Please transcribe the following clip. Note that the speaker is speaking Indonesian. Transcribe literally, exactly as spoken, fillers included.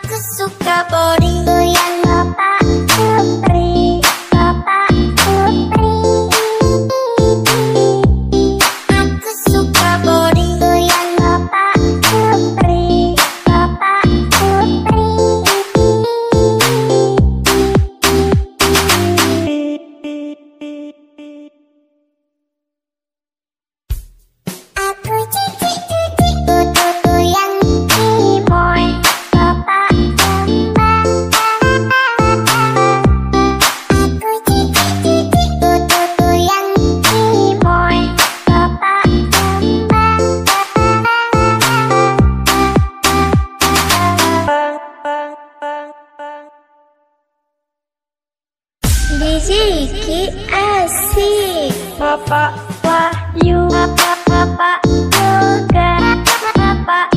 Aku suka body yang Bapak Putri, Bapak Putri. Aku suka body yang Bapak Putri, Bapak Putri. Aku cici cici tutu yang Cimoy, Bapak Kembang. Aku cici cici tutu yang Cimoy, Bapak Kembang. Diziki asik, Bapak Wahyu, Bapak Bapak juga, Bapak